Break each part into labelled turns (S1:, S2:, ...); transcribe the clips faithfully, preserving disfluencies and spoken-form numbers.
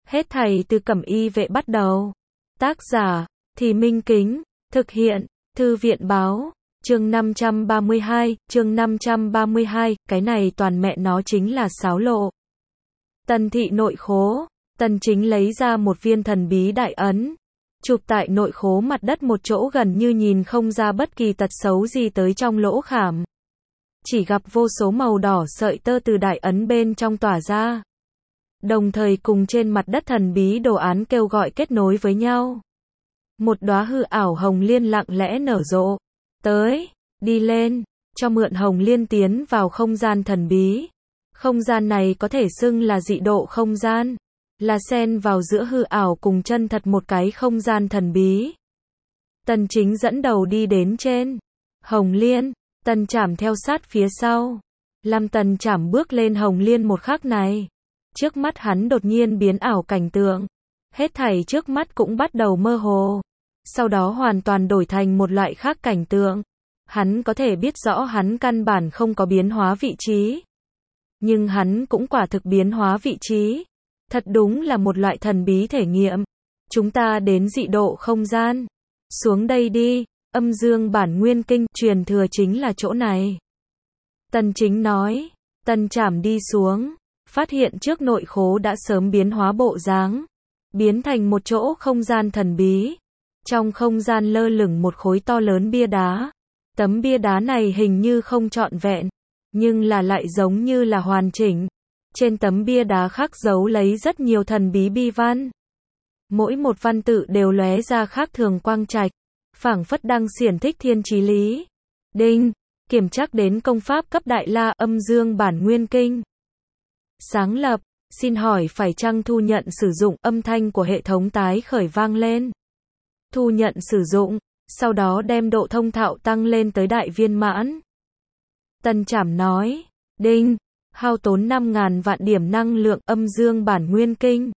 S1: Hết thảy từ Cẩm Y Vệ bắt đầu. Tác giả, Thì Minh Kính, thực hiện, Thư viện báo, chương năm trăm ba mươi hai, chương năm trăm ba mươi hai, cái này toàn mẹ nó chính là xáo lộ. Tần thị nội khố, Tần Chính lấy ra một viên thần bí đại ấn, chụp tại nội khố mặt đất một chỗ gần như nhìn không ra bất kỳ tật xấu gì tới trong lỗ khảm. Chỉ gặp vô số màu đỏ sợi tơ từ đại ấn bên trong tỏa ra. Đồng thời cùng trên mặt đất thần bí đồ án kêu gọi kết nối với nhau. Một đóa hư ảo hồng liên lặng lẽ nở rộ. Tới, đi lên, cho mượn hồng liên tiến vào không gian thần bí. Không gian này có thể xưng là dị độ không gian. Là xen vào giữa hư ảo cùng chân thật một cái không gian thần bí. Tần Chính dẫn đầu đi đến trên hồng liên, Tần Trảm theo sát phía sau. Làm Tần Trảm bước lên hồng liên một khắc này, trước mắt hắn đột nhiên biến ảo cảnh tượng. Hết thảy trước mắt cũng bắt đầu mơ hồ. Sau đó hoàn toàn đổi thành một loại khác cảnh tượng. Hắn có thể biết rõ hắn căn bản không có biến hóa vị trí. Nhưng hắn cũng quả thực biến hóa vị trí. Thật đúng là một loại thần bí thể nghiệm. Chúng ta đến dị độ không gian. Xuống đây đi, âm dương bản nguyên kinh, truyền thừa chính là chỗ này. Tần Chính nói, Tần Trảm đi xuống, phát hiện trước nội khố đã sớm biến hóa bộ dáng, biến thành một chỗ không gian thần bí. Trong không gian lơ lửng một khối to lớn bia đá. Tấm bia đá này hình như không trọn vẹn, nhưng là lại giống như là hoàn chỉnh. Trên tấm bia đá khắc dấu lấy rất nhiều thần bí bi văn. Mỗi một văn tự đều lóe ra khác thường quang trạch, phảng phất đang xiển thích thiên chí lý. Đinh, kiểm tra đến công pháp cấp đại la âm dương bản nguyên kinh. Sáng lập, xin hỏi phải chăng thu nhận sử dụng, âm thanh của hệ thống tái khởi vang lên. Thu nhận sử dụng, sau đó đem độ thông thạo tăng lên tới đại viên mãn. Tần Trảm nói, đinh, hao tốn năm ngàn vạn điểm năng lượng âm dương bản nguyên kinh.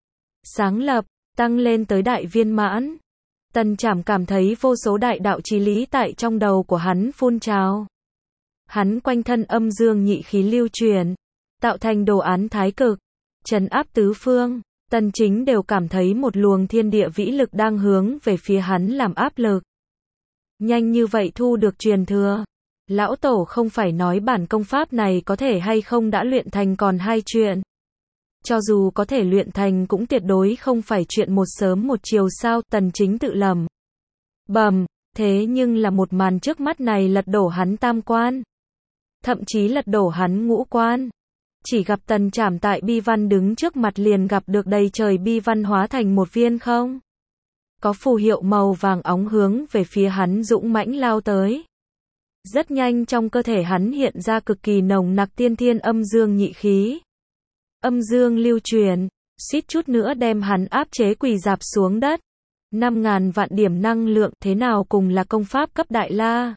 S1: Sáng lập, tăng lên tới đại viên mãn. Tần Trảm cảm thấy vô số đại đạo chí lý tại trong đầu của hắn phun trào. Hắn quanh thân âm dương nhị khí lưu truyền, tạo thành đồ án thái cực, trấn áp tứ phương. Tần Chính đều cảm thấy một luồng thiên địa vĩ lực đang hướng về phía hắn làm áp lực. Nhanh như vậy thu được truyền thừa. Lão Tổ không phải nói bản công pháp này có thể hay không đã luyện thành còn hai chuyện. Cho dù có thể luyện thành cũng tuyệt đối không phải chuyện một sớm một chiều sao, Tần Chính tự lầm. Bầm, thế nhưng là một màn trước mắt này lật đổ hắn tam quan. Thậm chí lật đổ hắn ngũ quan. Chỉ gặp Tần Trảm tại bi văn đứng trước mặt liền gặp được đầy trời bi văn hóa thành một viên không. Có phù hiệu màu vàng óng hướng về phía hắn dũng mãnh lao tới. Rất nhanh trong cơ thể hắn hiện ra cực kỳ nồng nặc tiên thiên âm dương nhị khí. Âm dương lưu truyền, suýt chút nữa đem hắn áp chế quỳ dạp xuống đất. năm ngàn vạn điểm năng lượng, thế nào cùng là công pháp cấp đại la.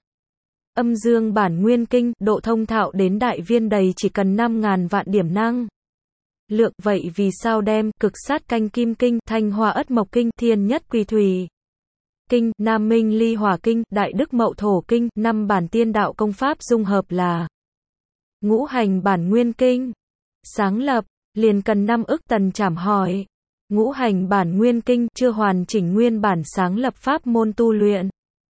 S1: Âm dương bản nguyên kinh, độ thông thạo đến đại viên đầy chỉ cần năm ngàn vạn điểm năng lượng, vậy vì sao đem cực sát canh kim kinh, thanh hoa ất mộc kinh, thiên nhất quỳ thủy kinh, nam minh ly hỏa kinh, đại đức mậu thổ kinh, năm bản tiên đạo công pháp dung hợp là ngũ hành bản nguyên kinh. Sáng lập, liền cần năm ức. Tần Trảm hỏi, ngũ hành bản nguyên kinh chưa hoàn chỉnh nguyên bản sáng lập pháp môn tu luyện,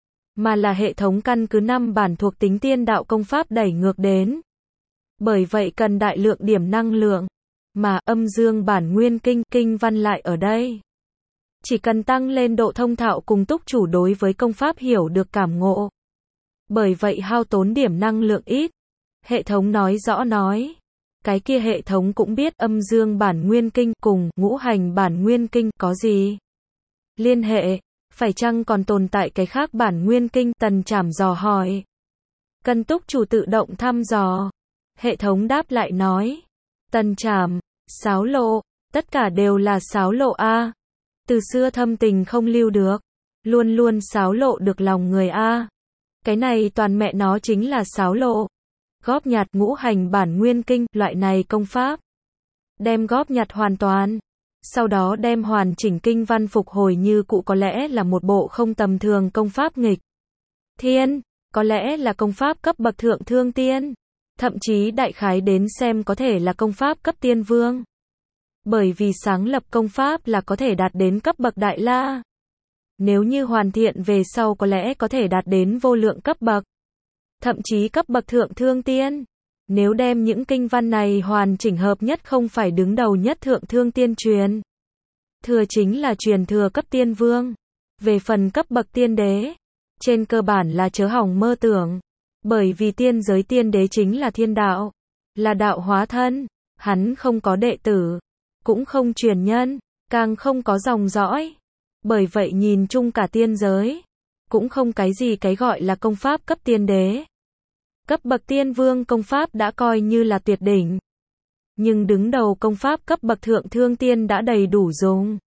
S1: mà là hệ thống căn cứ năm bản thuộc tính tiên đạo công pháp đẩy ngược đến. Bởi vậy cần đại lượng điểm năng lượng, mà âm dương bản nguyên kinh, kinh văn lại ở đây. Chỉ cần tăng lên độ thông thạo cùng túc chủ đối với công pháp hiểu được cảm ngộ. Bởi vậy hao tốn điểm năng lượng ít. Hệ thống nói rõ nói. Cái kia hệ thống cũng biết âm dương bản nguyên kinh cùng ngũ hành bản nguyên kinh có gì liên hệ. Phải chăng còn tồn tại cái khác bản nguyên kinh? Tần Trảm dò hỏi. Cần túc chủ tự động thăm dò. Hệ thống đáp lại nói. Tần Trảm, xáo lộ, tất cả đều là xáo lộ a. Từ xưa thâm tình không lưu được, luôn luôn xáo lộ được lòng người a. Cái này toàn mẹ nó chính là xáo lộ. Góp nhặt ngũ hành bản nguyên kinh, loại này công pháp. Đem góp nhặt hoàn toàn. Sau đó đem hoàn chỉnh kinh văn phục hồi như cũ có lẽ là một bộ không tầm thường công pháp nghịch thiên, có lẽ là công pháp cấp bậc thượng thương tiên, thậm chí đại khái đến xem có thể là công pháp cấp tiên vương. Bởi vì sáng lập công pháp là có thể đạt đến cấp bậc Đại La. Nếu như hoàn thiện về sau có lẽ có thể đạt đến vô lượng cấp bậc. Thậm chí cấp bậc Thượng Thương Tiên. Nếu đem những kinh văn này hoàn chỉnh hợp nhất không phải đứng đầu nhất Thượng Thương Tiên truyền. Thừa chính là truyền thừa cấp tiên vương. Về phần cấp bậc tiên đế, trên cơ bản là chớ hỏng mơ tưởng. Bởi vì tiên giới tiên đế chính là thiên đạo, là đạo hóa thân, hắn không có đệ tử, cũng không truyền nhân, càng không có dòng dõi. Bởi vậy nhìn chung cả tiên giới, cũng không cái gì cái gọi là công pháp cấp tiên đế. Cấp bậc tiên vương công pháp đã coi như là tuyệt đỉnh. Nhưng đứng đầu công pháp cấp bậc Thượng Thương Tiên đã đầy đủ dùng.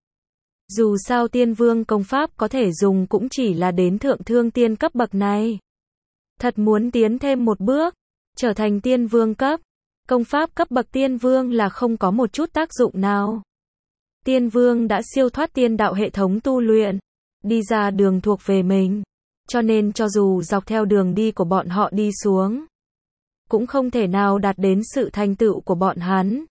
S1: Dù sao tiên vương công pháp có thể dùng cũng chỉ là đến Thượng Thương Tiên cấp bậc này. Thật muốn tiến thêm một bước, trở thành tiên vương cấp, công pháp cấp bậc tiên vương là không có một chút tác dụng nào. Tiên vương đã siêu thoát tiên đạo hệ thống tu luyện, đi ra đường thuộc về mình. Cho nên cho dù dọc theo đường đi của bọn họ đi xuống, cũng không thể nào đạt đến sự thành tựu của bọn hắn.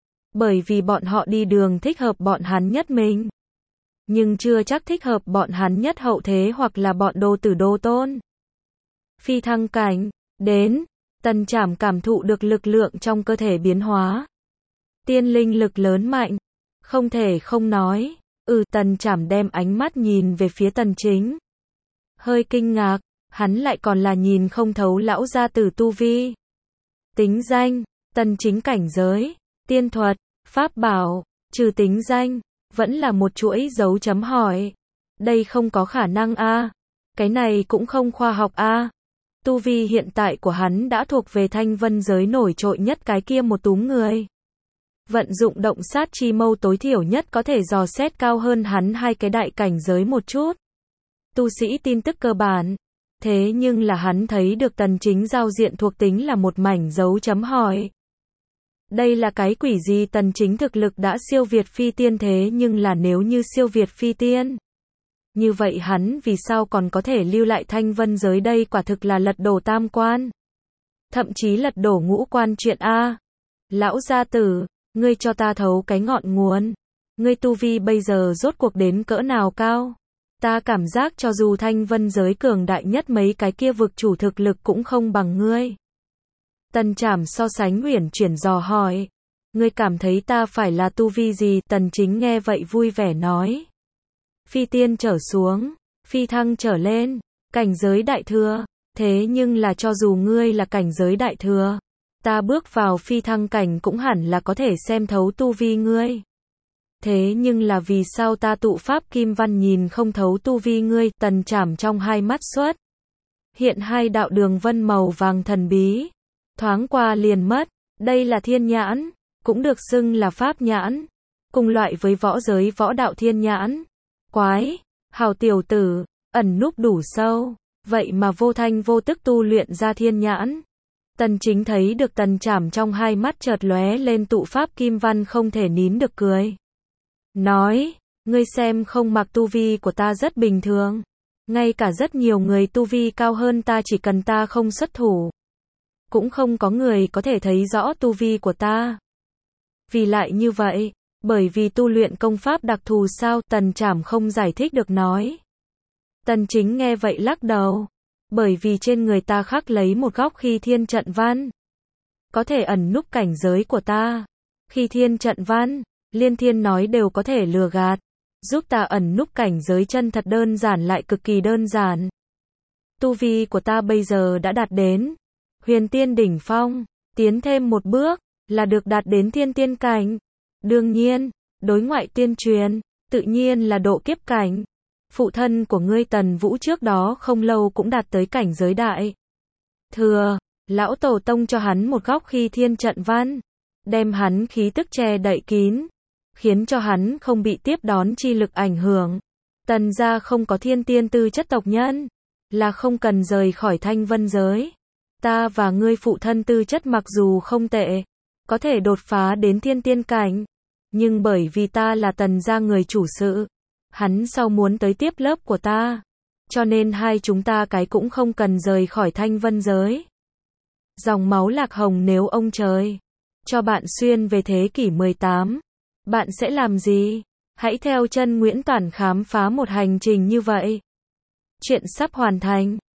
S1: Bởi vì bọn họ đi đường thích hợp bọn hắn nhất mình. Nhưng chưa chắc thích hợp bọn hắn nhất hậu thế hoặc là bọn đô tử đô tôn. Phi thăng cảnh, đến, Tần Trảm cảm thụ được lực lượng trong cơ thể biến hóa. Tiên linh lực lớn mạnh, không thể không nói, ừ Tần Trảm đem ánh mắt nhìn về phía Tần Chính. Hơi kinh ngạc, hắn lại còn là nhìn không thấu lão gia tử tu vi. Tính danh, Tần Chính cảnh giới, tiên thuật, pháp bảo, trừ tính danh, vẫn là một chuỗi dấu chấm hỏi. Đây không có khả năng a, cái này cũng không khoa học a. Tu vi hiện tại của hắn đã thuộc về thanh vân giới nổi trội nhất cái kia một túm người. Vận dụng động sát chi mâu tối thiểu nhất có thể dò xét cao hơn hắn hai cái đại cảnh giới một chút. Tu sĩ tin tức cơ bản. Thế nhưng là hắn thấy được Tần Chính giao diện thuộc tính là một mảnh dấu chấm hỏi. Đây là cái quỷ gì? Tần Chính thực lực đã siêu việt phi tiên thế nhưng là nếu như siêu việt phi tiên. Như vậy hắn vì sao còn có thể lưu lại thanh vân giới đây quả thực là lật đổ tam quan. Thậm chí lật đổ ngũ quan chuyện A. Lão gia tử, ngươi cho ta thấu cái ngọn nguồn. Ngươi tu vi bây giờ rốt cuộc đến cỡ nào cao? Ta cảm giác cho dù thanh vân giới cường đại nhất mấy cái kia vực chủ thực lực cũng không bằng ngươi. Tần Trảm so sánh uyển chuyển dò hỏi. Ngươi cảm thấy ta phải là tu vi gì? Tần Chính nghe vậy vui vẻ nói. Phi tiên trở xuống, phi thăng trở lên, cảnh giới đại thừa. Thế nhưng là cho dù ngươi là cảnh giới đại thừa, ta bước vào phi thăng cảnh cũng hẳn là có thể xem thấu tu vi ngươi. Thế nhưng là vì sao ta tụ pháp kim văn nhìn không thấu tu vi ngươi? Tần Trảm trong hai mắt xuất hiện hai đạo đường vân màu vàng thần bí, thoáng qua liền mất. Đây là thiên nhãn, cũng được xưng là pháp nhãn, cùng loại với võ giới võ đạo thiên nhãn. Quái, hào tiểu tử, ẩn núp đủ sâu, vậy mà vô thanh vô tức tu luyện ra thiên nhãn. Tần Chính thấy được Tần Trảm trong hai mắt chợt lóe lên tụ pháp kim văn không thể nín được cười. Nói, ngươi xem không mặc tu vi của ta rất bình thường. Ngay cả rất nhiều người tu vi cao hơn ta chỉ cần ta không xuất thủ. Cũng không có người có thể thấy rõ tu vi của ta. Vì lại như vậy, bởi vì tu luyện công pháp đặc thù sao? Tần Trảm không giải thích được nói. Tần Chính nghe vậy lắc đầu. Bởi vì trên người ta khắc lấy một góc khi thiên trận văn. Có thể ẩn núp cảnh giới của ta. Khi thiên trận văn, liên thiên nói đều có thể lừa gạt. Giúp ta ẩn núp cảnh giới chân thật đơn giản lại cực kỳ đơn giản. Tu vi của ta bây giờ đã đạt đến huyền tiên đỉnh phong. Tiến thêm một bước, là được đạt đến thiên tiên cảnh. Đương nhiên, đối ngoại tiên truyền, tự nhiên là độ kiếp cảnh. Phụ thân của ngươi Tần Vũ trước đó không lâu cũng đạt tới cảnh giới đại thừa, lão tổ tông cho hắn một góc khi thiên trận văn, đem hắn khí tức che đậy kín, khiến cho hắn không bị tiếp đón chi lực ảnh hưởng. Tần gia không có thiên tiên tư chất tộc nhân, là không cần rời khỏi thanh vân giới. Ta và ngươi phụ thân tư chất mặc dù không tệ, có thể đột phá đến thiên tiên cảnh, nhưng bởi vì ta là Tần gia người chủ sự, hắn sau muốn tới tiếp lớp của ta, cho nên hai chúng ta cái cũng không cần rời khỏi thanh vân giới. Dòng máu lạc hồng nếu ông trời cho bạn xuyên về thế kỷ mười tám, Bạn sẽ làm gì? Hãy theo chân Nguyễn Toản khám phá một hành trình như vậy. Chuyện sắp hoàn thành.